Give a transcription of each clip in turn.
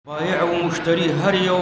بایع او مشتری هر یو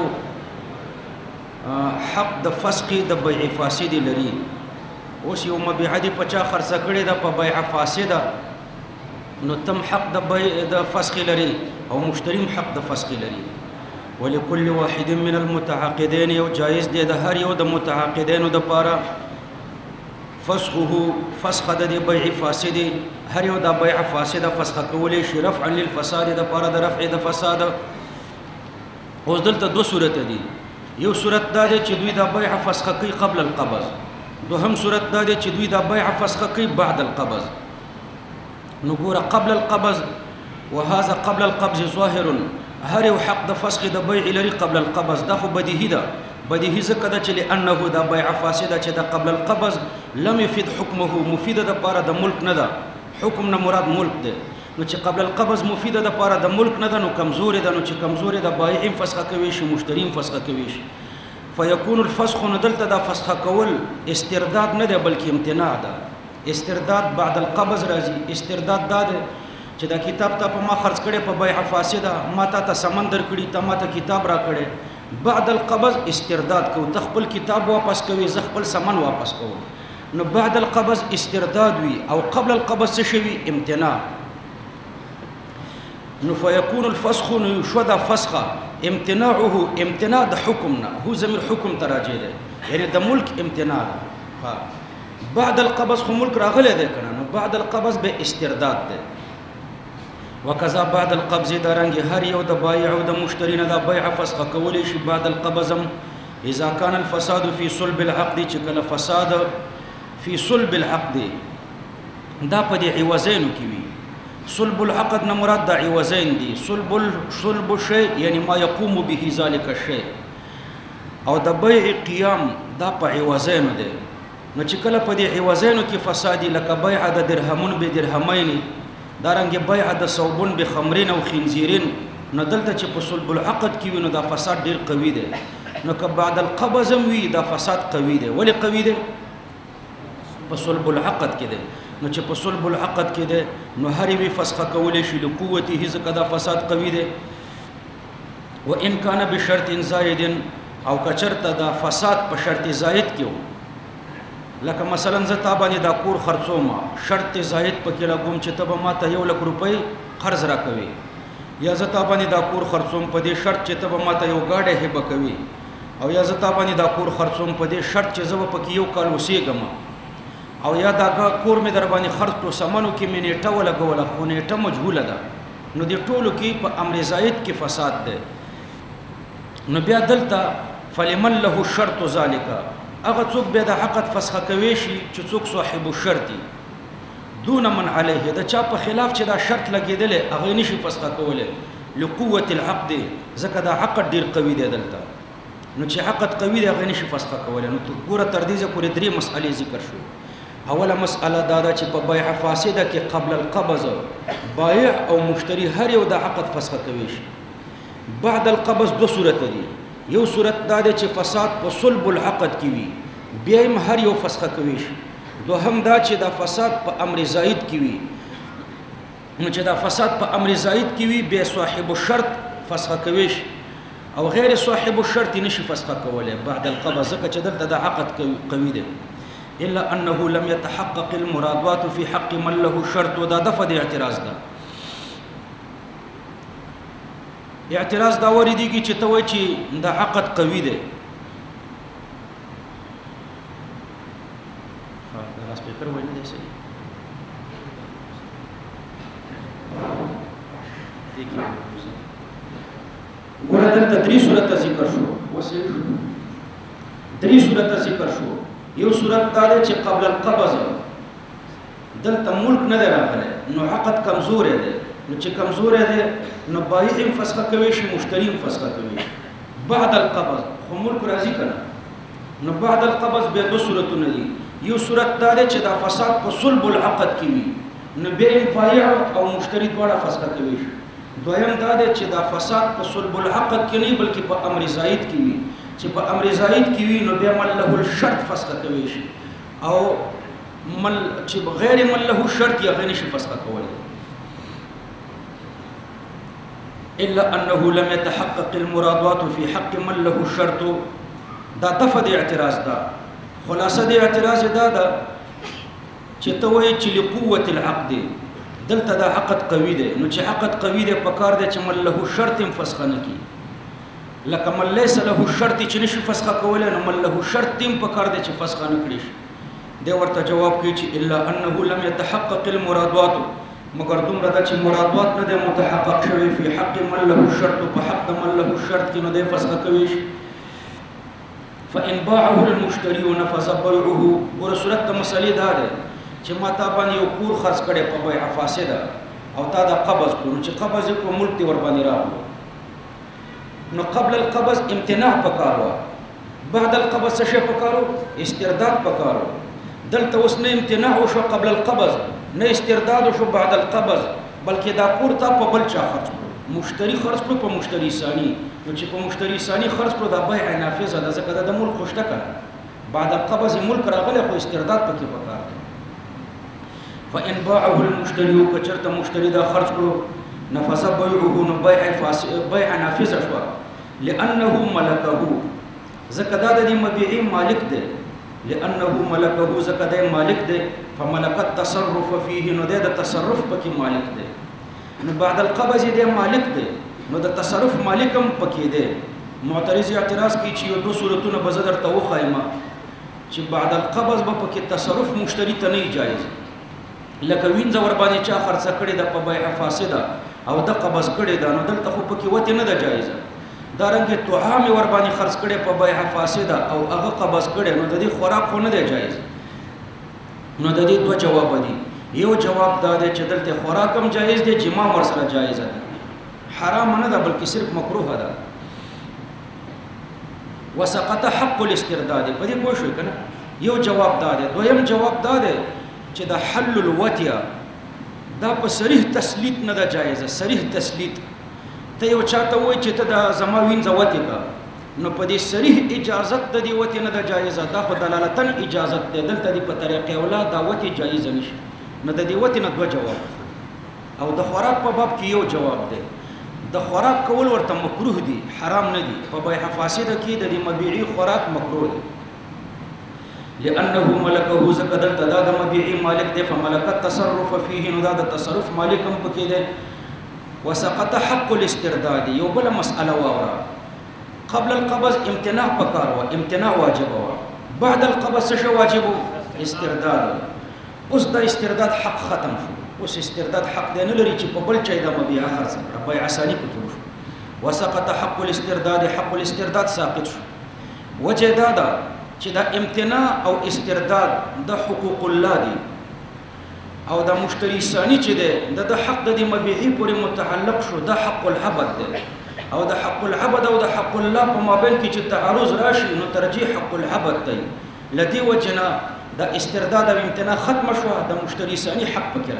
حق د فسخ د بیع فاسد لري. اوس یو مبيعه دی پچا خرڅ کړي د په بیع فاسده نو تم حق د بیع د فسخ لري او مشتریم حق د فسخ لري. ولكل واحد من المتعاقدين یو جایز دی د هر یو د متعاقدینو د پاره فسخه فسخ د بیع فاسد هر یو د بیع فاسده فسخ کولې شي رفعا للفساد د پاره د رفع د فساد. اوس دلته دو صورت دي. یو صورت دا دی چې دوی د بیع فسخ کوي قبل القبض. دوهم صورت دا دی چې دوی د بیع فسخ کوي بعد القبض. نو ګوره قبل القبض وهذا قبل القبض ظاهر هر یو حق د فسخ د بیع لري قبل القبض. دا خو بدیهی ده. بدیهی ځکه ده چې لانه د بیع فاسده چې د قبل القبض لم يفيد حکمه مفیده د پاره د ملک نه ده. حکم نه مراد ملک ده. نو چې قبل القبض مفیده د پاره د ملک نه ده نو کمزوري ده. نو چې کمزوري د بایع فسخ کوي شي مشتریم فسخ کوي شي. فيكون الفسخ ندلته د فسخ کول استرداد نه ده بلکې امتناع ده. استرداد بعد القبض راځي. استرداد ده چې دا کتاب ته په ما خرڅ کړي په بیع فاسده ما ته سمندر کړي ته ما ته کتاب را کړي. بعد القبض استرداد کو تخپل کتاب واپس کوي ز خپل سامان واپس کوي. نو بعد القبض استرداد وي او قبل القبض څه شوي امتناع. نو فيكون الفسخ شودا فسخه امتناعه امتناع د حكمنا هو زمير حكم تراجع ده يعني د ملك امتناع ده. بعد القبض خو ملك راغله ده کنه نو بعد القبض به استرداد ده. وکذا بعد القبض درنګ هر یو د بایع او د مشتری نه د بیع فسخ کولې شي بعد القبض اذا كان الفساد في صلب العقد چې کله فساد في صلب العقد دا په دې عوضینو کې وي. صلب العقد نه مراد د عوضین دي. صلب الشيء يعني ما يقوم به ذلك الشيء او د بیع قیام دا په عوضینو دي. نو چې کله په دې عوضینو کې فساد لکه بیع د درهمون به درهمین دارنګ بیع د صوبون به خمرین او خنزیرین نو دلته چې په صلب العقد کې وي نو دا فساد ډیر قوي دی. نو که بعد القبض وي دا فساد قوي دی. ولی قوي دی؟ په صلب العقد کې دی. نو چې په صلب العقد کې دی نو هر وی فسخ کولې شي له قوته ځکه دا فساد قوي دی. وان کان بشرط زائد او کچرته دا فساد په شرط زائد کې لکه مثلا زه تا باندې دا کور خرڅوم شرط زائد پکې لګوم چې ته به ما ته 1 لک روپۍ قرض راکوي یا زه تا باندې دا کور خرڅوم په دې شرط چې ته به ما ته یو گاډی هبه کوي او یا زه تا باندې دا کور خرڅوم په دې شرط چې زه به پکې یو کال اوسېږم او یا دا کور مې در باندې خرڅ کړو سمنو کې مې نیټه ولګوله خو نیټه مجهوله ده. نو دې ټولو کې په امر زائد کې فساد ده. نو بیا دلته فلمن له الشرط ذلك اغه څوک به د عقد فسخ کوي شي چې څوک صاحب الشرط دون من عليه دا چا په خلاف چې دا شرط لګیدل اغه نشي فسخ کوله لقوه العقد ځکه دا عقد ډیر قوي دی دلته. نو چې عقد قوي دی اغه نشي فسخ کوله. نو ګوره تر دې پورې 3 مسئلې ذکر شو. اوله مسئله دا ده چې په بیع فاسده کې قبل القبض بایع او مشتری هر یو د عقد فسخ کوي شي. بعد القبض دو صورت دي. یو صورت دا ده چې فساد په صلب العقد کې وي بیا هم هر یو فسخ کوي شي. دوهم دا چې دا فساد په امر زائد کې وي نو چې دا فساد په امر زائد کې وي بیا صاحب الشرط فسخ کوي شي او غیر صاحب الشرط نشي فسخ کوله بعد القبض ځکه چې دلته د عقد قوي دی. الا انه لم يتحقق المرادات في حق من له الشرط ودا دفع د اعتراض ده. اعتراض دا وریدي چې ته وایي چې د عقد قوي دی. دا سپیکر وایي نه دی صحیح. ګوره دلته 3 صورت ذکر شو. 3 صورت ذکر شو. یو صورت دا دی چې قبل القبض دلته ملک نه دی راغلی نو عقد کمزور دی. نو چې کمزور دی نو بایع فسخ کوي شي مشتری فسخ کوي. بعد القبض خو ملک راځي کنه. نو بعد القبض به 2 صورتونه دي. یو صورت دا دی چې دا فساد په صلب العقد کې وي نو بیا بایع او مشتری دواړه فسخ کوي شي. دویم دا دی چې دا فساد په صلب العقد کې نه بلکې په امر زائد کې وي چې په امر زائد کې وي نو بیا من له الشرط فسخ کوي شي او من چې غیر من له الشرط یا غیر شي فسخ کوي. الا انه لم يتحقق المرادات في حق من له الشرط. دا دفع د اعتراض دا خلاصه د اعتراض دا ده چې ته وایې چې لقوة العقد دلته دا عقد قوي دی، نو چې عقد قوي دی پکار دی چې من له شرط فسخ نه کی، لکه من ليس له شرط چې نشي فسخ کولای، نو من له شرط پکار دی چې فسخ نه کړي شي. دی ورته جواب کوي چې الا انه لم يتحقق المرادات، مگر دومره ده چې مرادات نه دی متحقق شوی فی حق من له شرط، په حق من له شرط کې نو دی فسخ کوي شي. فإن باعه المشتري نفذ بيعه. ور صورت د مسلې دا ده چې ما تا باندې یو کور خرڅ کړي په بیع فاسده او تا دا قبض کړو، چې قبض کو ملک دی ور باندې راغلو، نو قبل القبض امتناع پکارو، بعد القبض څه شی پکارو؟ استرداد پکارو. دلته اوس نه امتناع وشو قبل القبض، نه استرداد وشو بعد القبض، بلکې دا کور تا په بل چا خرڅ کړو، مشتری خرڅ کړو په مشتری ثانی، نو چې په مشتری ثانی خرڅ کړو دا بیع نافذه ده، ځکه دا د ملک خوشته کړه، بعد القبض ملک راغلی خو استرداد پکې پکار دی. فإن باعه المشتري کچرت مشتری دا خرڅ کړو نفذ بيعه، نو بیع نافذه شو، لأنه ملکه، ځکه دا د مبيعي مالک دی، لأنه ملکه ځکه د مالک دی، فملک التصرف فيه، نو د تصرف پکې مالک دی، نو بعد القبض دی مالک دی، نو د تصرف مالکم پکې دی. معترض اعتراض کوي چې یو دو صورتونه به زه درته وښایم چې بعد القبض به پکې تصرف مشتری ته نه جایز، لکه وینځه ور باندې چا خرڅه کړې ده په بیع فاسده او د قبض کړې ده، نو دلته خو پکې وته نه ده جایزه. دارنګه طعام ور باندې خرڅ کړي په بیع فاسده او هغه قبض کړي، نو د دې خوراک خو نه دی جایز. نو د دې دوه جواب دي، یو جواب دا دی چې دلته خوراک هم جایز دی، جما ور سره جایز ده، حرام نه ده بلکې صرف مکروه ده. وسقط حق الاسترداد، په دې پوه شئ کنه. یو جواب دا دی. دویم جواب دا دی چې د حل الوتیا دا په صریح تسلیت نه ده جایزه. صریح تسلیت ته یو چاته وای چې ته د زما وینځه وتی کا، نو په دې صریح اجازت د دې وتی نه ده جایزه، دا خو دلالتن اجازت ده، دلته دې په طریقې اولا دا وتی جایزه نشي، نو د دې وتی نه دوه جواب. او د خوراک په باب کې یو جواب دی، د خوراک کول ورته مکروه دي، حرام نه دي. په بیع فاسده کې د دې مبيعي خوراک مکروه دي، لأنه ملکه ځکه دلته دا د مبيعي مالک دی، فملک التصرف فيه، نو دا د تصرف مالک هم پکې دی. وسقط حق الاسترداد. یو بل مسأله واورا، قبل القبض امتناع پکار و، امتناع واجب و، بعد القبض څه واجب؟ استرداد. اوس د استرداد حق ختم شو، اوس استرداد حق دی نه لري چې په بل چا د مبيع خرڅ کړه، بیع ثانی پکې وشو. وسقط حق الاسترداد، حق الاسترداد ساقط شو. وجه دا ده چې دا امتناع او استرداد د حقوق الله دي، او د مشتری ثانی چې ده د حق د مبيعي پورې متعلق شو، د حق العبد ده، او د حق العبد او د حق الله په مابین کې چې تعارض راشي، نو ترجیح حق العبد دی. لدی وجنا د استرداد او امتناع ختم شو، د مشتری ثانی حق پکې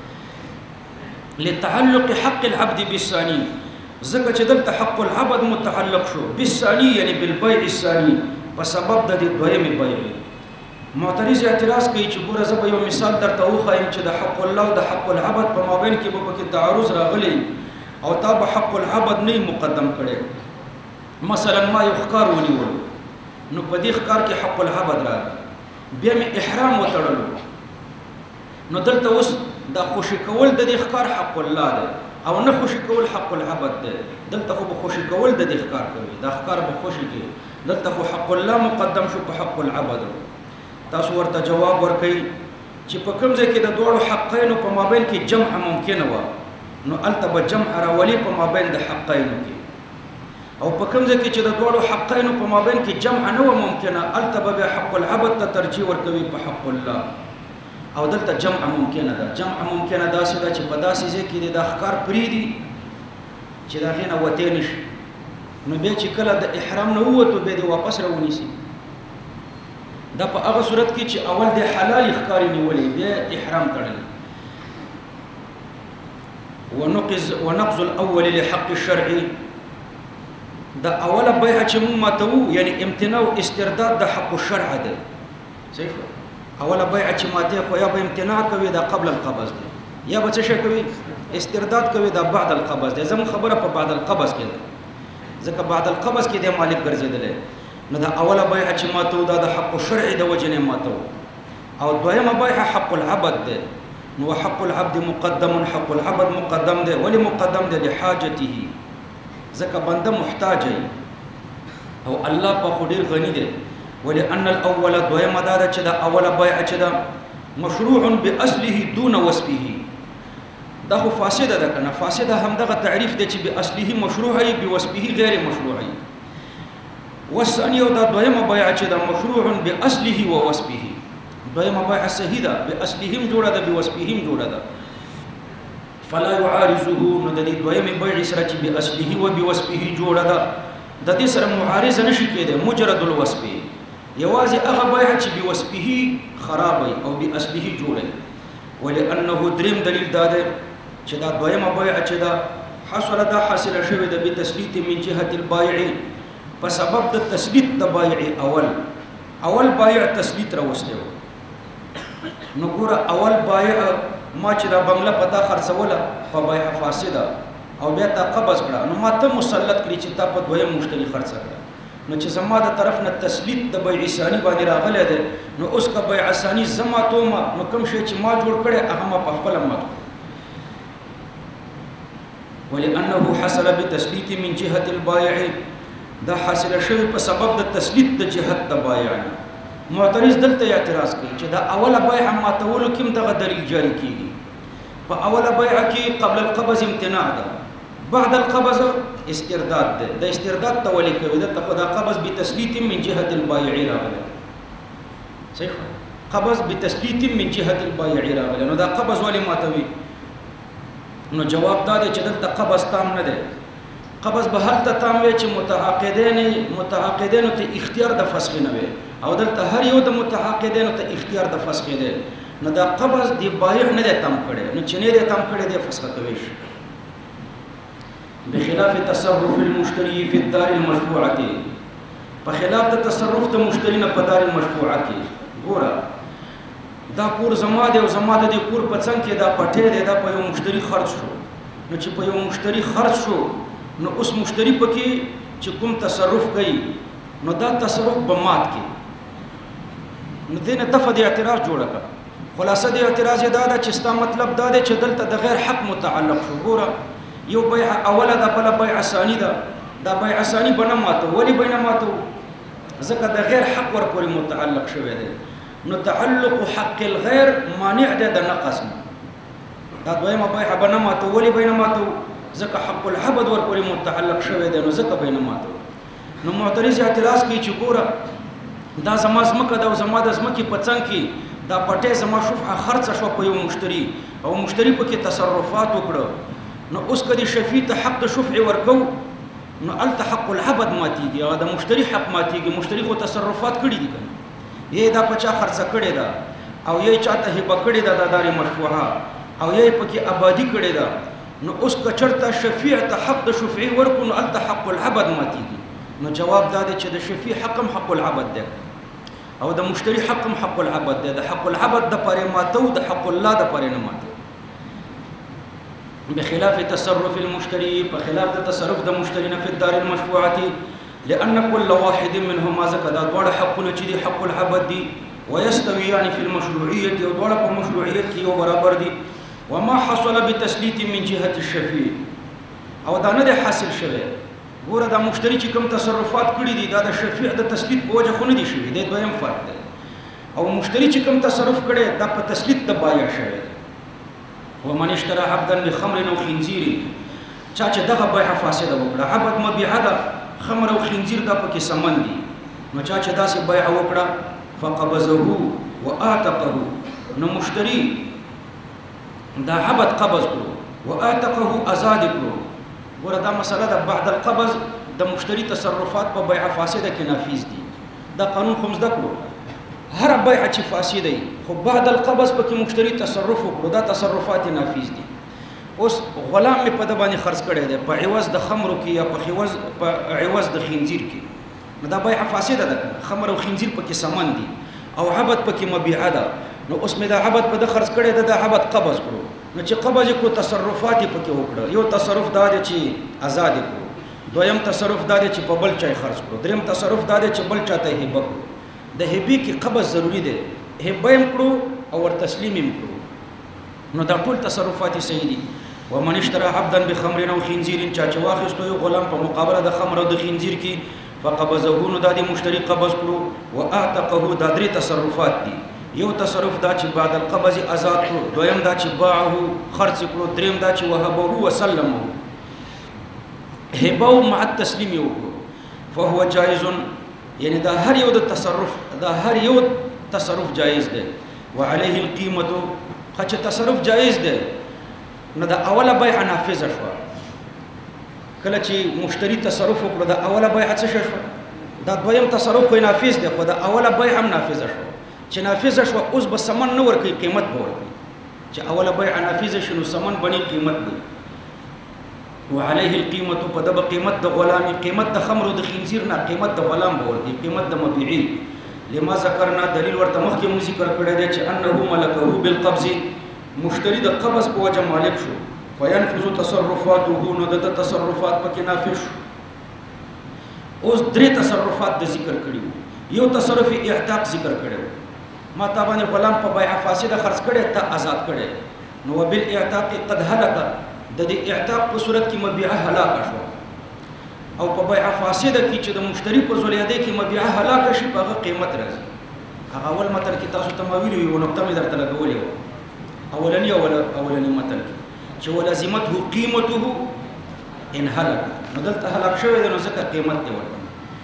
راغی، لتعلق حق العبد بالثاني، ځکه چې دلته حق العبد متعلق شو بالثاني، یعنی بالبيع الثاني، په سبب د دې دویمې بیع. معترض اعتراض کوي چې ګوره زه به یو مثال درته وښایم چې د حق الله او د حق العبد په مابین کې به پکې تعارض راغلی او تا به حق العبد نه مقدم کړی. مثلا ما یو ښکار ونیولو، نو په دې ښکار کې حق العبد راغی، بیا مې احرام وتړلو، نو دلته اوس دا خوشي کول د دې ښکار حق الله دی او نه خوشي کول حق العبد دی. دلته خو به خوشي کول د دې ښکار کوي، دا ښکار به خوشي کوي، دلته خو حق الله مقدم شو په حق العبد. تاسو ورته جواب ورکړئ چې په کوم ځای کې د دوړو حقینو په مابین کې جمع ممکنه و، نو الته به جمع راولي په مابین د حقینو کې، او په کوم ځای کې چې د دوړو حقینو په مابین کې جمع نه و ممکنه، الته به حق العبد ته ترجیح ورکوي په حق الله، او دلته جمع ممکنه ده. جمع ممکنه داسې ده چې په داسې ځای کې د ښکار پریدي چې د هغې نه وتی نشي، نو بیا چې کله د احرام نه ووتو بیا دې واپس راونیسي. دا په هغه صورت کې چې اول د حلال ښکاری نیولې بیا احرام تړلی. ونقض الاول لحق الشرع، دا اوله بیعه چې موږ ماتوو یعنی امتناع او استرداد د حق الشرع ده. صحیح، اوله بیعه چې ماته خو یا به امتناع کوي دا قبل القبض ده، یا به څه شي کوي استرداد کوي دا بعد القبض ده. زموږ خبره په بعد القبض کې ده، ځکه بعد القبض کې د مالک ګرځېدلی نو دا اوله بیعه چې ماتو دا د حق شرعي د وجې نه ماتو، او دویمه بیعه حق العبد ده. نو حق العبد مقدم، حق العبد مقدم ده. ولی مقدم ده؟ لحاجته، ځکه بنده محتاج دی او الله په خو ډېر غني دی. ولأن الأول دویمه دا ده چې دا اوله بیعه چې ده مشروع بأصله دون وصفه، دا خو فاسده ده کنه. فاسده هم دغه تعریف دی چې بأصله مشروعی بوصفه غیر مشروعی. والثاني دا دویمه بیعه چې دا مشروع بأصله ووصفه، دویمه بیعه صحیح ده، بأصلهم جوړه ده بوصفهم جوړه ده. فلا يعارضه، نو د دې دویمه بیعه سره چې بأصله و بوصفه جوړه ده د دې سره معارضه نشي کېدای. مجرد الوصف یوازې هغه بیعه چې بوصفه خرابي او بأصله جوړه. ولأنه دریم دلیل دا ده چې دا دویمه بیعه چې دا حصل دا حاصله شوې ده بتسلیط من جهه البائع، په سبب د تسلیط د بایع اول بایع تسلیط راوسته. نو ګوره اول بایع ما چې دا بنگله پتا خرڅوله په بیعه فاسده او بیا تا قبض کړه، نو ما ته مسلط کړي چې تا په دویم مشتری خرڅ کړه. نو چې زما د طرف نه تسلیط د بیع ثانی باندې راغلی دی، نو اوس که بیع ثانی زما تومه نو کوم شی چې ما جوړ کړی هغه ما په خپله مات کړو. ولأنه حصل بتسلیط من جهة البایع، دا حاصله شوی په سبب د تسلیط د جهت د بایع. معترض دلته اعتراض کوي چې دا اوله بیعه ماتولو کې هم دغه دلیل جاری کیږي. په اوله بیعه کې قبل القبض امتناع ده، بعد القبض استرداد ده. د استرداد ته ولې کوي؟ دلته خو دا قبض بتسلیط من جهة البایع راغلی. صحیح، قبض بتسلیط من جهة البایع راغلی. نو دا قبض ولې ماتوي؟ نو جواب دا دی چې دلته قبض تام نه دی. قبض به هلته تام وي چې متعاقدینو ته اختیار د فسخ نه وي، او دلته هر یو د متعاقدینو ته اختیار د فسخ دی. نو دا قبض دی بایع نه دی تام کړی، نو چې نه دی تام کړی دی فسخ کوي شي. بخلاف تصرف المشتري في الدار المشفوعه، په خلاف د تصرف د مشتری نه په دار المشفوعه کې. ګوره دا کور زما دی او زما د دې کور په څنګ کې دا پټی دی، دا په یو مشتری خرڅ شو. نو چې په یو مشتری خرڅ شو نو اوس مشتری پکې چې کوم تصرف کوي نو دا تصرف به مات کی. نو دې نه دفعه د اعتراض جوړه کړه. خلاصه د اعتراض دا ده چې ستا مطلب دا دی چې دلته د غیر حق متعلق شو. ګوره یو بیع اوله ده، بله بیع ثانی ده. دا بیع ثانی به نه ماتو. ولې به نه ماتو؟ ځکه د غیر حق ورپورې متعلق شوی دی. نو تعلق حق الغیر مانع دی د نقص نه. دا دویمه بیع به نه ماتو. ولې به نه ماتو؟ ځکه حق العبد ورپورې متعلق شوی دی، نو ځکه به نه ماتو. نو معترض اعتراض کوي چې ګوره دا زما ځمکه ده او زما د ځمکې په څنګ کې دا پټی زما شفعه خرڅه شوه په یو مشتري، او مشتري پکې تصرفات وکړه. نو اوس که د شفیع ته حق د شفعې ورکو نو هلته حق العبد ماتېږي، هغه د مشتري حق ماتېږي. مشتري خو تصرفات کړي دي که نه، یې دا په چا خرڅه کړې ده او یې چاته هبه کړې ده د دار مشفوعه، او یې پکې آبادي کړې ده. نو اوس که چېرته شفیع ته حق د شفعې ورکو نو هلته حق العبد ماتېږي. نو جواب دا دی چې د شفیع حق هم حق العبد دی او د مشتری حق هم حق العبد دی. د حق العبد د پاره ماتو، د حق الله د پاره نه ماتو. بخلاف تصرف المشتري، بخلاف تصرف د مشتری نه په دار المشفوعه، لان كل واحد منهما زكى دا دوړ حقونه چې دی حق العبد دی، ويستويان في المشروعيه، او دوړ په مشروعیت کې یو برابر دي. وما حصل بتسلیط من جهه الشفیع، او دا نه حاصل شوی. ګوره دا مشتری چې کوم تصرفات کړي دي دا د شفیع د تسلیط په وجه خو نه دي شوي، دی دویم فرق دی. او مشتری چې کوم تصرف کړي دا په تسلیط د بایع شوی دی. ومن اشترى عبدا بخمر او خنزیر، چا چې دغه بیعه فاسده وکړه، عبد مبیعه ده، خمر او خنزیر دا پکې سمن دي. نو چا چې داسې بیعه وکړه فقبضه واعتقه، نو مشتری دا عبد قبض کړو واعتقه آزاد کړو. ګوره دا مسله ده، بعد القبض د مشتری تصرفات په بیعه فاسده کې نافذ دي. دا قانون خو زده کړو، هر بیعه چې فاسده وي خو بعد القبض پکې مشتری تصرف وکړو دا تصرفات نافذ دي. اوس غلام مې په د باندې خرڅ کړی دی په عوض د خمرو کې یا په عوض د خنزیر کې، نو دا بیعه فاسده ده. خمر او خنزیر پکې سمن دي او عبد پکې مبیعه ده. نو اوس مې دا عبد په د خرڅ کړی ده، دا عبد قبض کړو. نو چې قبض کړو تصرفات یې پکې وکړه. یو تصرف دا دی چې آزاد کړو، دویم تصرف دا دی چې په بل چا خرڅ کړو، دریم تصرف دا دی چې بل چا ته هبه کړو. د هبې کې قبض ضروری دی، هبه هم کړو او ور تسلیم هم کړو. نو دا ټول تصرفات صحیح دي. ومن اشترى عبدا بخمر او خنزير، چا چې واخیستو یو غلام په مقابله د خمر او د خنزیر کې، فقبضه، نو دا د مشتری قبض کړو. واعتقه، دا درې تصرفات دي. یو تصرف دا چې بعد القبض آزاد کړو، دویم دا چې باعه خرڅ کړو، دریم دا چې وهبه وسلمه، هبه مع التسلیم یو کړو. فهو جائز، یعنی دا هر یو د تصرف، دا هر یو تصرف جائز دی. وعليه القيمه، چې تصرف جائز دی نو دا اوله بیع نافذه شو. کله چې مشتری تصرف وکړو دا اوله بیع څه شو؟ دا دویم تصرف خو نافذ دی، خو دا اوله بیع هم نافذه شو. چې نافذه شو اوس به ثمن نه ورکوي، قیمت به ورکوي. چې اوله بیع نافذه شنو ثمن بني، قیمت دی. وعليه القيمه، په دغه قیمت د غلامي، قیمت د خمر او د خنزیر نه قیمت د غلام به ورکوي، قیمت د مبيعي. لما ذکرنا، دلیل ورته مخکې مو ذکر کړی دی چې انه ملکه بالقبض، مشتری د قبض په وجه مالک شو. فینفذ تصرفاته، نو د تصرفات پکې نافذ شو. اوس درې تصرفات د ذکر کړیو. یو تصرف اعتاق ذکر کړو، ما تا باندې غلام په بیع فاسده خرڅ کړي، ته آزاد کړي. نو وبالاعتاق قد هلك، د دې اعتاق په صورت کې مبيعه هلاک شو. او په بیع فاسده کې چې د مشتری په زولیاده کې مبيعه هلاک شي، په هغه قیمت راځي. هغه اول متن کې تاسو ته ما ویلو یو نقطه مې درته لګولې و. اولنی متن کې چې ولازمته قیمته ان هلك، نو دلته هلاک شوی دی، نو ځکه قیمت دی ورته.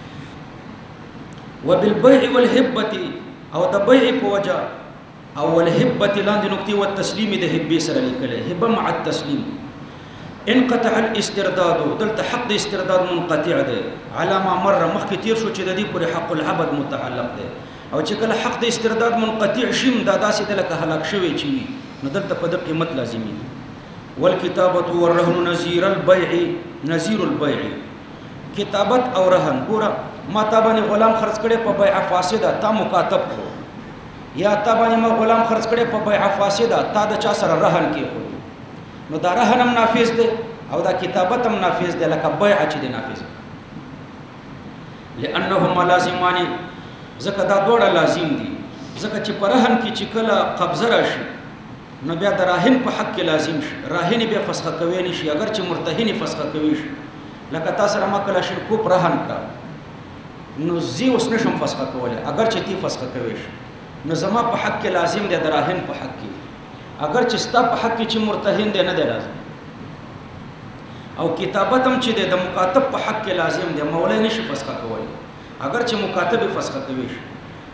وبالبيع والهبه، او د بیع په وجه او الهبه لاندې نقطې او تسلیم د هبې سره لیکل، هبه مع التسلیم. انقطع الاسترداد، دلته حق د استرداد منقطع دی. علامه مر مخکې تیر شو چې د دې پورې حق العبد متعلق دی. او چې کله حق د استرداد منقطع شیم، دا داسې د لکه هلاک شوی چې وي، نو دلته په دې قیمت لازمي دي. والکتابه والرهن نظیر البيع، نظیر البيع، کتابت او رهن. ګوره ما تا باندې غلام خرڅ کړي په بیع فاسده، تا مکاتب کړو، یا تا باندې ما غلام خرڅ کړي په بیع فاسده، تا د چا سره رهن کې خو، نو دا رهن هم نافذ دی او دا کتابت هم نافذ دی، لکه بیع چې دی نافذ. لانهما لازمان، ځکه دا دوړه لازم دي. ځکه چې په رهن کې چې کله قبضه راشي، نو بیا د راهن په حق کې لازم شي. راهن بیا فسخه کوي نه شي، اگر چې مرتهن فسخه کوي شي. لکه تاسو سره ما کله شرکو پر رهن کا، نو زی اوس نشم فسخه کوله، اگر چې تی فسخه کوي شي، نو زما په حق کې لازم دی، د راهن په حق کې. اگر چې ستا په حق کې چې مرتهن دی، نه دی لازم. او کتابت هم چې دی د مکاتب په حق کې لازم دی، مولای نشي فسخه کوله، اگر چې مکاتب فسخه کوي شي.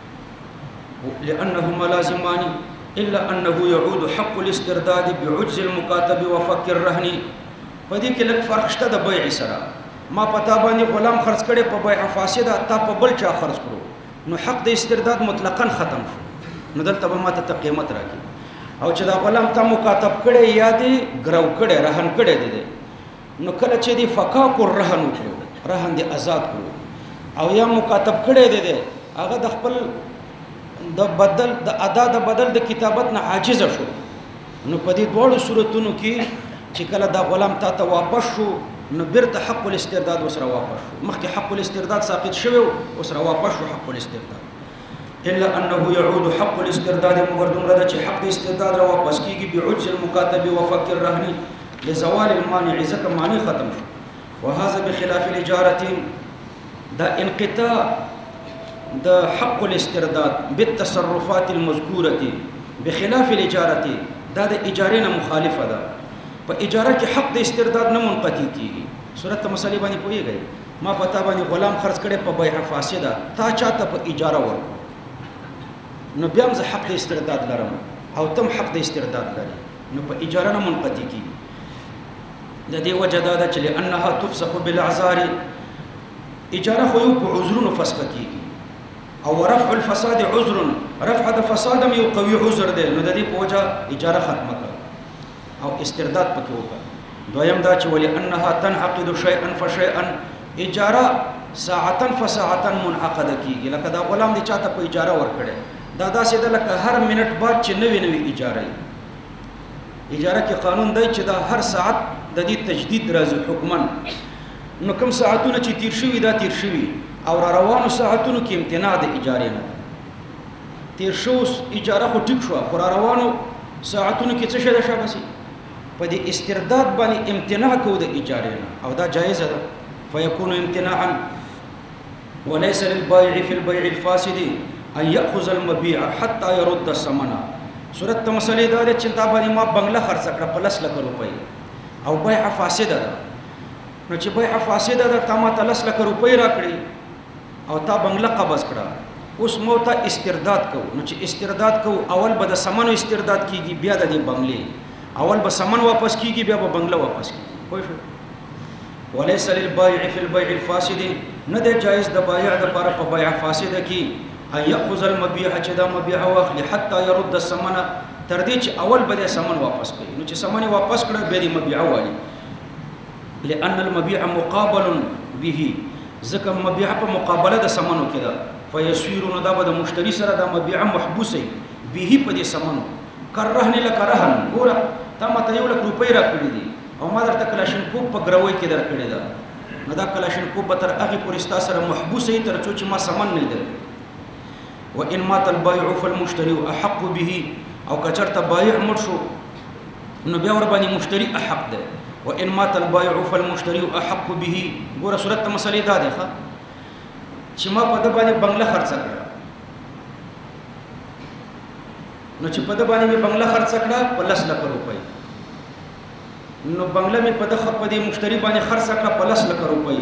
لانهما لازمان الا انه يعود حق الاسترداد بعجز المكاتب وفك الرهن. په دې کې لږ فرق شته د بیع سره. ما پتا باندې غلام خرڅ کړي په بیع فاسده، تا په بل چا خرڅ کړو، نو حق د استرداد مطلقاً ختم شو. نو دلته به ماته ته قیمت راکړي. او چې دا غلام تا مکاتب کړي یا دی ګرو کړي، رهن کړي دی، نو کله چې دی فکاک الرهن وکړو، رهن دی آزاد کړو، او یا مکاتب کړي دی، هغه د خپل د بدل د ادا د بدل د کتابت نه عاجز شو. نو په دې دوړو صورتونو کې چې کله دا غلام تا ته واپس شو، نو بیرته حق الاسترداد وسره واپس شو. مخکې حق الاسترداد ساقط شوی، وسره واپس شو حق الاسترداد. الا انه يعود حق الاسترداد، مگر دومره ده چې حق د استرداد را واپس کیږي بعجز المكاتب وفك الرهن لزوال المانع، ځکه معنی ختم شو. وهذا بخلاف الاجاره، دا انقطاع د حق الاسترداد بالتصرفات المذكوره بخلاف الاجاره، دا د اجاره نه مخالفه ده. په اجاره کې حق د استرداد نه منقطع کیږي. صورت مسلې باندې پوهیږئ، ما پتا باندې غلام خرڅ کړي په بیع فاسده، تا چاته په اجاره ورکړ، نو بیا هم زه حق د استرداد لرم او تم حق د استرداد لري، نو په اجاره نه منقطع کیږي. د دې وجه دا ده چې لانها تفسخ بالاعذار، اجاره خو یو په عذرونو فسخه کیږي، او رفع الفساد عذر، رفع د فساد هم یو قوي عذر دی، نو د دې په وجه اجاره ختمه کړه او استرداد پکې وکړه. دویم دا چې ولانها تنعقد شيئا فشيئا، اجاره ساعتا فساعتا منعقده کیږي. لکه دا غلام دی چاته په اجاره ورکړي، دا داسې ده لکه هر منټ بعد چې نوې اجاره اجاره کې قانون دی چې دا هر ساعت د دې تجدید راځي حکمن. نو کوم ساعتونه چې تیر شوي دا تیر شوي، او را روانو ساعتونو کې امتناع د اجارې نه ده. تیر شو اجاره خو ټیک شو، خو را روانو ساعتونو کې څه شي ده شابسي په دې استرداد باندې امتناع کو د اجارې نه، او دا جایز ده. فیکون امتناعا وليس للبائع في البيع الفاسد ان ياخذ المبيع حتى يرد الثمن. صورت مسلې دا ده چې تا باندې ما بنگله خرڅ کړه په 10 لک روپۍ او بيع فاسده ده. نو چې بيع فاسده ده تا ما 10 لک روپۍ راکړي او تا بنگله قبض کړه، اوس مو ته استرداد کو. نو چې استرداد کو اول به د سمنو استرداد کیږي، بیا د دې بنگلې اول به سمن واپس کیږي، بیا به بنگله واپس کیږي. پوه شو؟ وليس للبائع في البيع الفاسد، نه ده جائز د بایع د لپاره په بيع فاسده کې ان ياخذ المبيع چې دا مبيع واخلي حتى يرد الثمن، تر دې چې اول به د سمن واپس کړي. نو چې سمن واپس کړه به د مبيع والی، لأن المبيع مقابل به، ځکه مبيع په مقابله د سمنو کې ده. فيسير نو دا به د مشتری سره د مبيع محبوسه به په دې سمنو. کرهن لکرهن، ګوره تا ماته 1 لک روپۍ راکړي دي او ما درته کلاشینکوف په ګروۍ کې درکړې ده، نو دا کلاشینکوف به تر هغې پورې ستا سره محبوسه وي تر څو چې ما سمن نه درکړي. وان مات البائع فالمشتري احق به، او که چېرته بایع مړ شو نو بیا ورباندې مشتری احق ده. وان مات البائع فالمشتري احق به. ګوره صورت مسلې دا ده چې ما په د باندې بنگله خرڅ کړه، نو چې په د باندې مې بنگله خرڅ کړه په 10 لک روپۍ، نو بنگله مې په دې مشتری باندې خرڅ کړه په 10 لک روپۍ،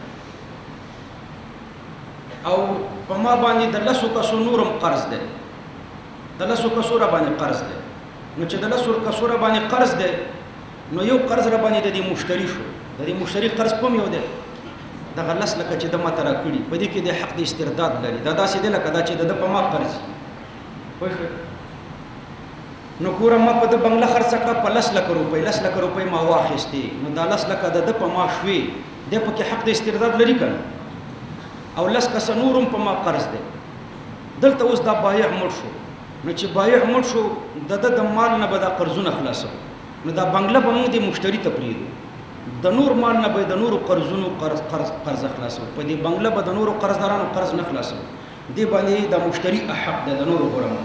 او په ما باندې د 10 کسو نورم قرض ده، د 10 کسو را باندې قرض ده. نو چې د 10 کسو را باندې قرض ده، نو یو قرض را باندې د دې مشتری شو، د دې مشتری قرض کوم یو ده؟ دا 10 لک چې د ما تر کړي، په دې کې د حق د استرداد لري. دا داسې دی لکه دا چې د په ما قرض. پوه شو؟ نو ګوره ما په د بنگله خرڅ کړه په 10 لک روپۍ، 10 لک روپۍ ما واخیستې، نو دا 10 لک د په ما شوې، د پکې حق د استرداد لري کنه، او 10 کس نورم په ما قرض دی. دلته اوس دا بایع مړ شو، نو چې بایع مړ شو د مال نه به دا قرضونه خلاصو، نو دا بنگله به موږ د مشتری ته پرېږدو، د نور مال نه به د نورو قرضونو قرض خلاصو، په دې بنگله به د نورو قرضدارانو قرض نه خلاصو، دې باندې د مشتری احق ده د نورو غوړم.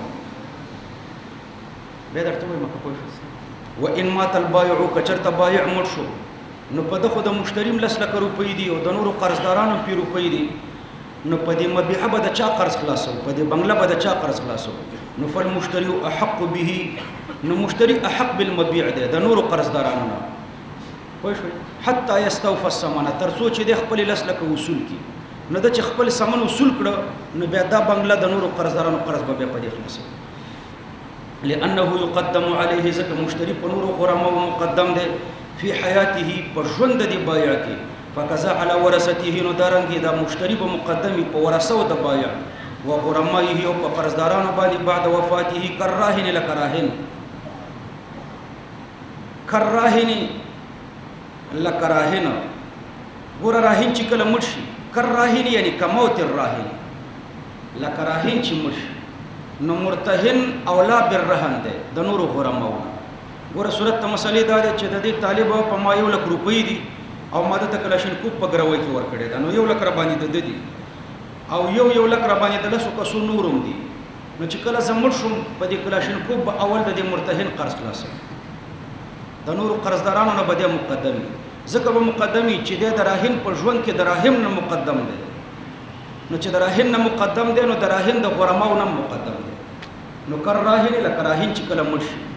بیا درته وایم که پوه شوې. وان مات البایع، که چېرته بایع مړ شو نو په ده خو د مشتري 10 لک روپۍ دي او د نورو قرضدارانو پې روپۍ دي، نو په دې مبيعه به د چا قرض خلاصو، په دې بنگله به د چا قرض خلاصو. نو فالمشتري احق به، نو مشتری احق بالمبيع ده د نورو قرضدارانو نه. پوه شوې؟ حتی یستوفی الثمن، تر څو چې د خپل 10 لک وصول کړي. نو د چې خپل ثمن وصول کړه نو بیا دا بنگله د نورو قرضدارانو قرض به بیا په دې خلاصو، لانه يقدم عليه، ځکه مشتری په نورو غرمو مقدم دی فی حیاته په ژوند د بایع کې. فقضا على ورثته، نو دارنګې دا مشتری به مقدمي په ورثو د بایع و غرمایه او په قرضدارانو باندې بعد وفاته کراهن لکراهن، کراهن لکراهن. ګوره راهن چې کله مړ شي، کراهن یعنی کموت الراهن، لکراهن چې مړ شي نو مرتهن اولا بالرهن ده د نورو غرمو. ګوره صورت ته مسلې دا ده چې د دې طالب په ما 1 لک روپۍ دي او ما د کلاشینکوف په ګروۍ کې ورکړې ده، نو 1 لک را باندې د دي او 1 لک را باندې د 10 کسو نورم دي. نو چې کله زمړ شم په دې کلاشینکوف به اول د مرتهن قرض خلاصو، د نورو قرضدارانو نه به مقدمي، ځکه به مقدمي چې د راهن په ژوند کې د راهن نه مقدم دی. نو چې د راهن نه مقدم دی نو د راهن د غرماو نه مقدم دی. نو کراهن لکراهن چې کله مړ شي.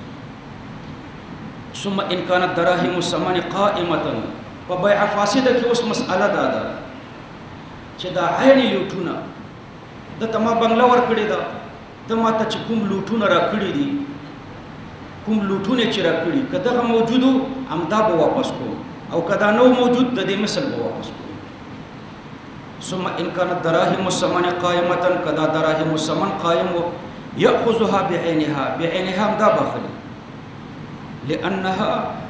ثم ان كانت دراهم الثمن قائمه، په بيع فاسده کې اوس مسأله دا ده چې دا عین لوټونه د تما بنگله ورکړې ده، د ماته چې کوم لوټونه راکړي دي، کوم لوټونه چې راکړي، که دغه موجودو امدا به واپس کوم، او که دا نو موجود د دې مثل به واپس کوم. ثم ان كانت دراهم الثمن قائمه، کدا دراهم الثمن قائم ياخذها بعينها، بعينها امدا بخلي، لانها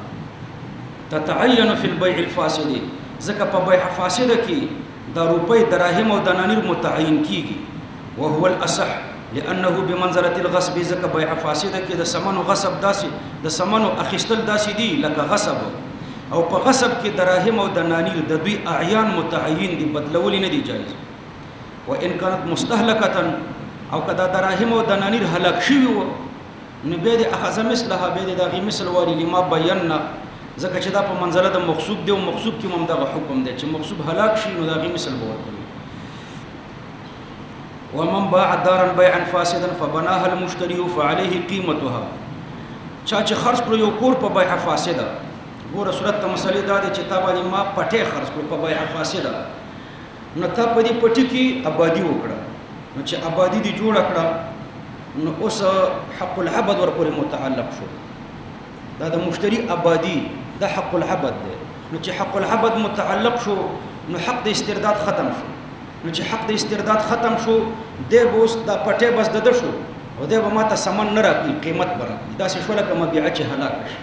تتعين في البيع الفاسد، ځکه په بيع فاسده کې د روپۍ دراهم او دنانیر متعین کیږي. وهو الاصح، لانه بمنزله الغصب ځکه بیع فاسده کې د سمنو غصب داسي د سمنو اخیستل داسي دي لکه غصب او په غصب کې دراهم او دنانیر د دوی اعیان متعین دي بدلول نه دي جایز وان كانت مستهلكه او کدا دراهم او دنانیر هلاک شوی وو نو به د اخذ مثلها به د غي مثل واری لما بینا ځکه چې دا په منزله د مغصوب دی او مغصوب کې هم دغه حکم دی چې مغصوب هلاک شي نو دا غي مثل به ورکړي ومن باع دارا بيعا فاسدا فبناها المشتري فعليه قيمتها چا چې خرج کړو یو کور په بیع فاسده ګوره صورت ته مسلې دا دی چې تا باندې ما پټه خرج کړو په بیع فاسده نو تا په دې پټي کې آبادی وکړه نو چې آبادی دې جوړ کړه نو اوس حق العبد ورپورې متعلق شو دا د مشتری آبادی دا حق العبد دی نو چې حق العبد متعلق شو نو حق د استرداد ختم شو نو چې حق د استرداد ختم شو دی بوس دا پټه بس د شو او دی به ماته سمن نه راکړي قیمت به راکړي داسې شوله که مبیعه چې هلاک شي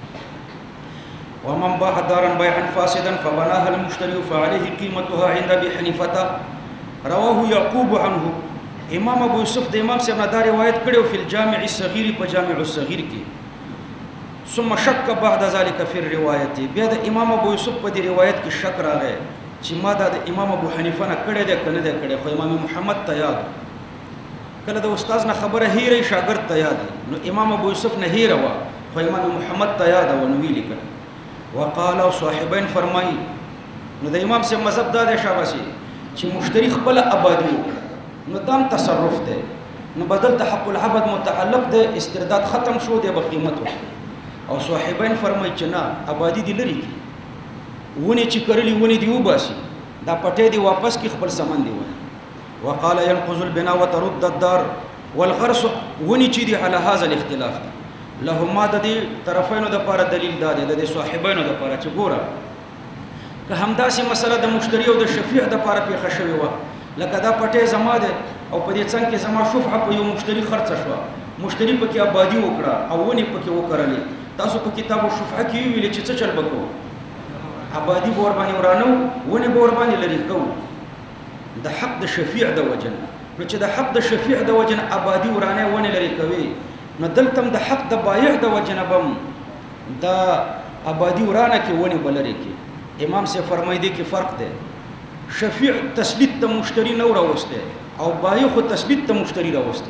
ومن باع دارا بيعا فاسدا فبناها المشتري فعليه قيمتها عند ابي حنيفه رواه يعقوب عنه امام ابو يوسف د امام صاحب دا روایت کړو په الجامع الصغير په جامع الصغير کې ثم شك بعد ذلك في الروايه بیا د امام ابو یوسف په دې روایت کې شک راغی چې ما دا د امام ابو حنیفه نه کړه دې کنه دې کړه خو امام محمد ته یاد کله د استاد نه خبره هیره شاګرد ته یاد نو امام ابو یوسف نه هیره وا خو امام محمد ته یاد و نو ویل کړه وقال صاحبین فرمای نو د امام سے مذهب دا دی شاباسي چې مشتری خپل آبادی وکړه نو دام تصرف دی نو بدل ته حق العبد متعلق دی استرداد ختم شو دی به قیمت وکړه او صاحبین فرمای چې نه آبادی دی لري کی ونی چې کرلی ونی دی وباسي دا پټه دی واپس کی خپل سامان دی ونی وقال ينقض البناء وترد الدار والغرس ونی چې دی على هذا الاختلاف دی لهما د دې طرفینو د لپاره دلیل دا دی د صاحبینو د لپاره چې ګوره که همداسې مسله د مشتری او د شفیع د لپاره پیښه شوې و لکه دا پټه زما ده او په دې څنګه کې زما شفعه په یو مشتری خرڅ شو مشتری پکې آبادی وکړه او ونی پکې وکړلې تاسو په کتاب الشفعه کې ویل چې څه چل بکو آبادی بور باندې ورانو ونی بور باندې لري کو د حق د شفیع د وجنه نو چې د حق د شفیع د وجنه آبادی ورانه ونی لري کوي نو دلته د حق د بایع د وجنه بم د آبادی ورانه کې ونی بلري کې امام سے فرمای دی کې فرق دی شفیع تسلیت ته مشتری نو راوسته او بایع خو تسلیت ته مشتری راوسته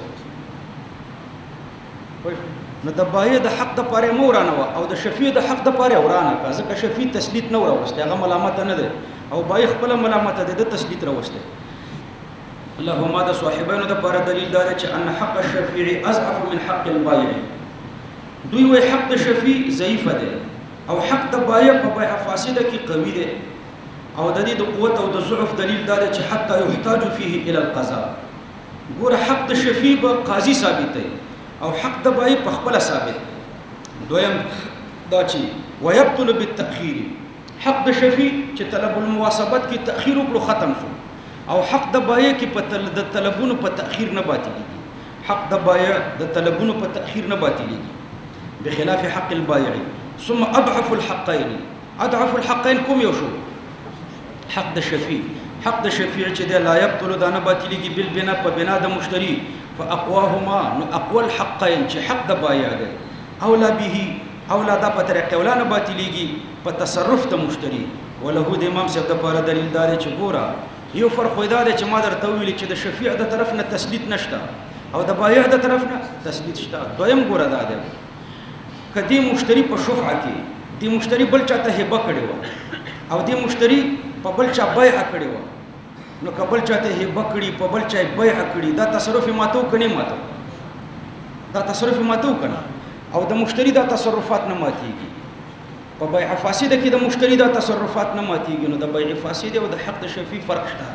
نو د بایع د حق د پاره مورانه او د شفیع د حق د پاره ورانه کا ځکه شفیع تسلیت نو راوسته هغه ملامت نه ده او بایع خپل ملامت ده د تسلیت راوسته اللهم د صاحبانو د پاره دلیل دار چې ان حق الشفیع اضعف من حق البایع دوی وی حق د شفیع ضعیف ده او حق د بایع په بیع فاسده کې قوي ده او د دې د قوت او د ضعف دلیل دار چې حتی يحتاج فيه الى القضاء ګور حق د شفیع په قاضي ثابت دی او حق د بایع په خپل ثابت دویم دا چې ويبطل بالتاخير حق د شفیع چې طلب المواصبت کې تاخير وکړو ختم شو او حق د بایع کې په طلبونو په تاخير نه باطلېږي حق د بایع د طلبونو په تاخير نه باطلېږي بخلاف حق البایع ثم اضعف الحقين کوم یو شو حق د شفیع چې د لا يبطل د نه باطلېږي بالبنا په بنا د مشتری فاقواهما نو اقوى الحقين چې حق د بایع دی اولا به اولا د په طریقه ولا نه باطلېږي په تصرف د مشتری وله د امام صاحب د پاره دلیل دار چې ګوره یو فرق ودا دی چې ما درته ویل چې د شفیع د طرف نه تسلیت نشته او د بایع د طرف نه تسلیت شته دویم ګوره دا دی کدی مشتری په شفعه کې دی مشتری بل چاته هبه کړي و او دی مشتری په بل چا بیع کړي و نو قبل چاته هبه کړي په بل چا بیع کړي دا تصرف ماتو کني ماتو دا تصرف ماتو کنه او د مشتری دا تصرفات نه ماتيږي په بیع فاسده کې د مشتری دا تصرفات نه ماتيږي نو د بیع فاسده او د حق د شفیع فرق شته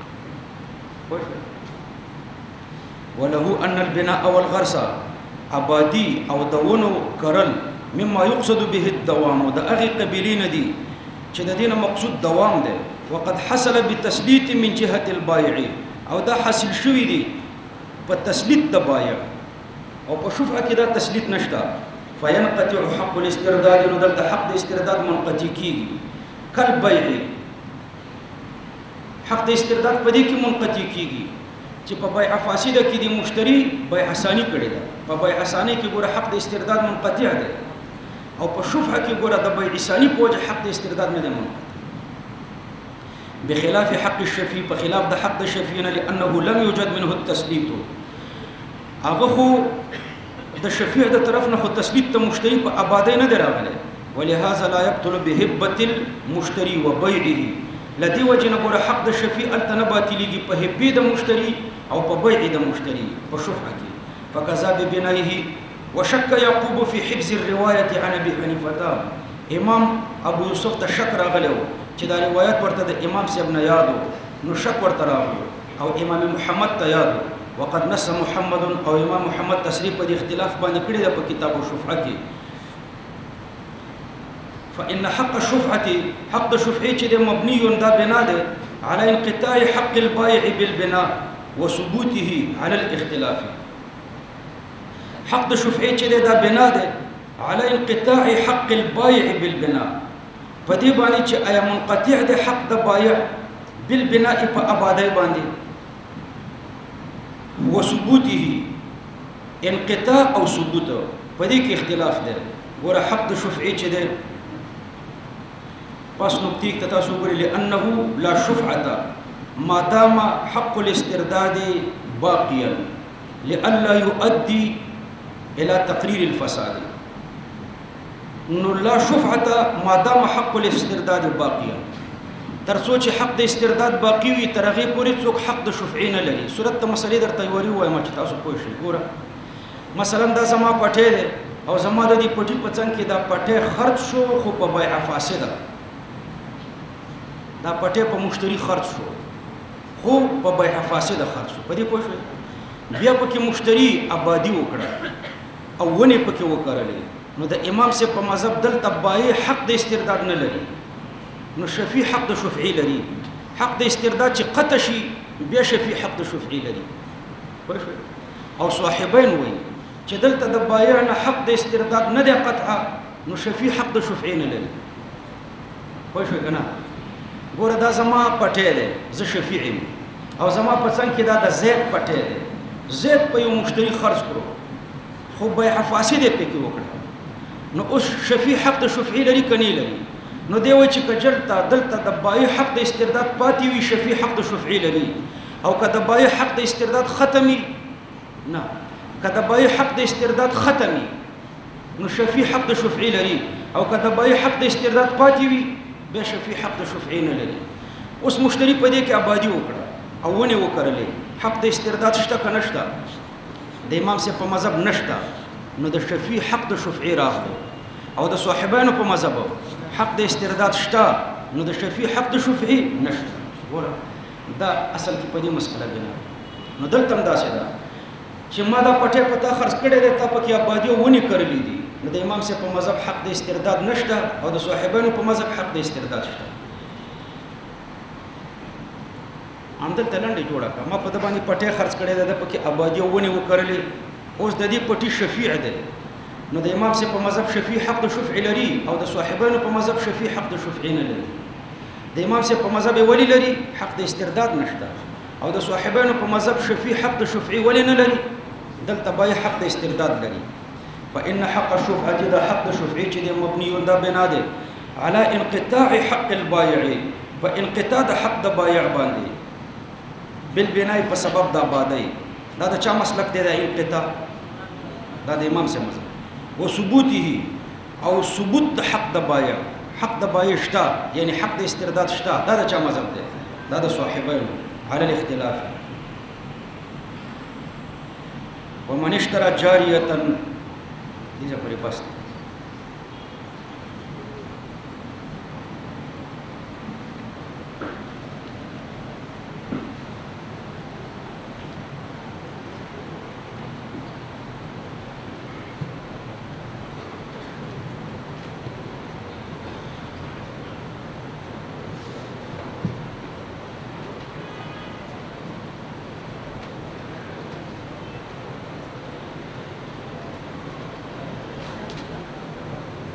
وله ان البناء والغرس آبادی او دونو کرل مما يقصد به الدوام د اغه قبیلین دي چې د دینه مقصود دوام دی وقد حصل بتسلیت من جهه البائع او دا حاصل شوی دی په تسلیت د بایع او په شفعه کې دا تسلیت نشته فينقطع حق الاسترداد نو دلته حق د استرداد منقطع کیږي کل بيع حق د استرداد په دې کې منقطع کیږي چې په بیع فاسده کې د مشتری بیع ثانی کړی ده. په بیع ثانی کې ګوره حق د استرداد منقطع دی او په شفعه کې ګوره د بیع ثانی په وجه حق د استرداد نه دی منقطع، بخلاف حق الشفیع، په خلاف د حق د شفیع نه، لانه لم یوجد منه التسلیط. هغه خو د شفیع د طرف نه خو تسلیط ته مشتری په آبادی نه دی راغلی، ولهذا لا يبطل بهبة المشتري وبيعه. لدی وجه نه ګوره حق د شفیع هلته نه باطلېږي په هبې د مشتری او په بیع د مشتری په شفعه کې. فکذا ببنائه. وشک یعقوب فی حفظ الرواية عن ابي حنیفه. امام ابو یوسف ته شک راغلی و چې دا روایت ورته د امام صاحب نه یادو، نو شک ورته راغلو او امام محمد ته یادو. وقد نص محمد، او امام محمد تصریح په دې اختلاف باندې کړی ده په کتاب الشفعه کې. فإن حق الشفعة، حق الشفعي چې مبني دا بنا ده على انقطاع حق البائع بالبناء وثبوته على الاختلاف. حق الشفعي چې دا بنا ده على انقطاع حق البائع بالبناء، په دې باندې چې آیا منقطع ده حق د بائع بالبناء په آبادی باندې، وثبوته انقطاع او ثبوت په دې کې اختلاف ده. ګوره حق د شفعي چې ده پس نقطې ته تاسو ګورئ، لأنه لا شفعة ما دام حق الاسترداد باقيا لئلا يؤدي إلى تقرير الفساد. نو لا شفعة ما دام حق الاسترداد باقيا، تر څو چې حق د استرداد باقي وي تر هغې پورې څوک حق د شفعي نه لري. صورت ته مسلې درته یوري ووایم چې تاسو پوه شئ. ګوره مثلا دا زما پټی دی او زما د دې پټي په څنګ کې دا پټی خرڅ شو خو په بیع فاسده، دا پټی په مشتری خرڅ شو خو په بیع فاسده خرڅ شو. په دې پوه شئ. بیا پکې مشتری آبادی وکړه او ونې پکې وکرلې، نو د امام صاحب په مذهب دلته بایع حق د استرداد نه لري، نو شفیع حق د شفعي لري. حق د استرداد چې قطع شي بیا شفیع حق د شفعي لري. پوه شئ. او صاحبین وایي چې دلته د بایع نه حق د استرداد نه دی قطعه، نو شفیع حق د شفعي نه لري. پوه شئ که نه؟ ګوره دا زما پټی دی، زه شفیع یم او زما په څنګ کې دا د زید پټی دی. زید په یو مشتری خرڅ کړو خو بیع فاسده پکې وکړه، نو اوس شفیع حق د شفعي لري که نه لري؟ نو دی وایي چې که دلته د بایع حق د استرداد پاتې وي شفیع حق د شفعي لري، او که د بایع حق د استرداد ختمي نه، که د بایع حق د استرداد ختمي نو شفیع حق د شفعي لري، او که د بایع حق د استرداد پاتې وي بیا شفیع حق د شفعي نه لري. اوس مشتری په دې کې آبادی وکړه او ونې وکرلې، حق د استرداد شته که نشته؟ د امام صاحب په مذهب نشته، نو د شفیع حق د شفعي راغلی. او د صاحبانو په مذهب حق د استرداد شته، نو د شفیع حق د شفعي نشته. ګوره دا اصل کې په دې مسئله بنا. نو دلته هم داسې ده چې ما دا پټی په تا خرڅ کړی دی، تا پکې آبادي او ونې کرلې دي، نو د امام صاحب په مذهب حق د استرداد نشته او د صاحبانو په مذهب حق د استرداد شته. همدلته لنډه جوړه کړه، ما په ده باندې پټی خرڅ کړی دی، ده پکې آبادي او ونې وکرلې، اوس د دې پټي شفیع دی، نو د امام صاحب په مذهب شفیع حق د شفع لري او د صاحبانو په مذهب شفیع حق د شفع نه لري. د امام صاحب په مذهب ولی لري حق د استرداد نشته، او د صاحبانو په مذهب شفیع حق د شفعي ولی نه لري، دلته بایع حق د استرداد لري. فإن حق الشفعة دا حق د شفعي چې د مبني دا بنا دی على انقطاع حق البایع، په انقطاع د حق د بایع باندې، بالبناء په سبب د آبادی. دا د چا مسلک دی؟ د انقطاع دا د امام صاحب مذهب. وثبوته او ثبوت د حق د بایع، حق د بایع شته یعنی حق د استرداد شته، دا د چا مذهب دی؟ دا د صاحبینو على الاختلاف. ومن اشترى جاریة دې ځای پورې بس